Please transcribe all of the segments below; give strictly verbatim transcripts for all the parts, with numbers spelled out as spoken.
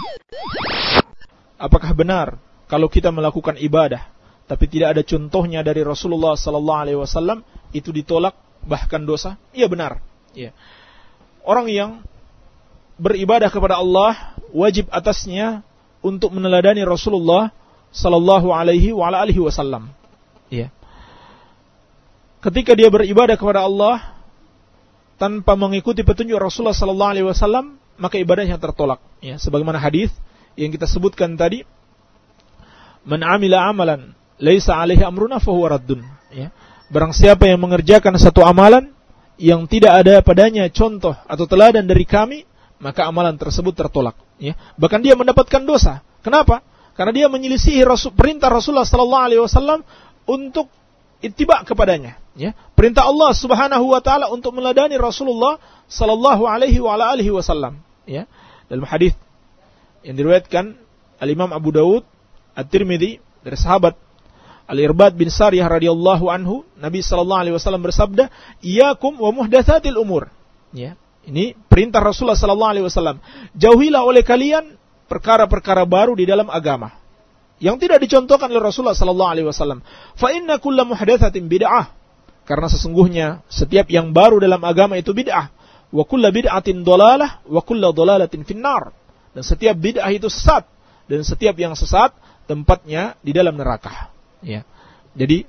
Apakah benar kalau kita melakukan ibadah tapi tidak ada contohnya dari Rasulullah sallallahu alaihi wasallam itu ditolak bahkan dosa? Iya benar. Ya. Orang yang beribadah kepada Allah wajib atasnya untuk meneladani Rasulullah sallallahu alaihi wa ala alihi wasallam. Ya. Ketika dia beribadah kepada Allah tanpa mengikuti petunjuk Rasulullah sallallahu alaihi wasallam, maka ibadahnya tertolak. Ya, sebagaimana hadis yang kita sebutkan tadi, "Man 'amila 'amalan laisa 'alaihi amruna fahuwa raddun." Ya. Barang siapa yang mengerjakan satu amalan yang tidak ada padanya contoh atau teladan dari kami, maka amalan tersebut tertolak. Ya. Bahkan dia mendapatkan dosa. Kenapa? Karena dia menyelisihi Rasul, perintah Rasulullah sallallahu alaihi wasallam untuk ittiba kepadanya. Ya. Perintah Allah Subhanahu wa taala untuk meladani Rasulullah sallallahu alaihi wa ala alihi wasallam. Ya. Dalam hadis yang diriwayatkan Al-Imam Abu Dawud, At-Tirmidzi dari sahabat Al-Irbad bin Sariyah radhiyallahu anhu, Nabi sallallahu alaihi wasallam bersabda, "Iyyakum wa muhdatsatil umur." Ya. Ini perintah Rasulullah sallallahu alaihi wasallam. Jauhilah oleh kalian perkara-perkara baru di dalam agama yang tidak dicontohkan oleh Rasulullah sallallahu alaihi wasallam. Fa inna kulla muhdatsatin bid'ah. Karena sesungguhnya setiap yang baru dalam agama itu bid'ah. Wa kulla bid'atin dhalalah wa kulla dhalalatin finnar. Dan setiap bid'ah itu sesat dan setiap yang sesat tempatnya di dalam neraka. Ya. Jadi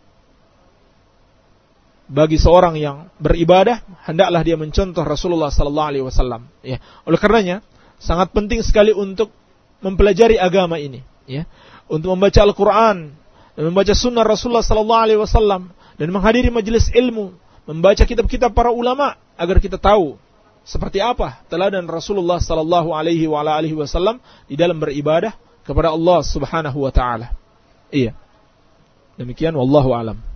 bagi seorang yang beribadah hendaklah dia mencontoh Rasulullah sallallahu alaihi wasallam. Ya. Oleh karenanya sangat penting sekali untuk mempelajari agama ini. Ya. Untuk membaca Al-Quran dan membaca Sunnah Rasulullah sallallahu alaihi wasallam dan menghadiri majelis ilmu, membaca kitab-kitab para ulama agar kita tahu seperti apa teladan Rasulullah sallallahu alaihi wa ala alihi wasallam di dalam beribadah kepada Allah Subhanahu wa taala. Iya. Demikian wallahu alam.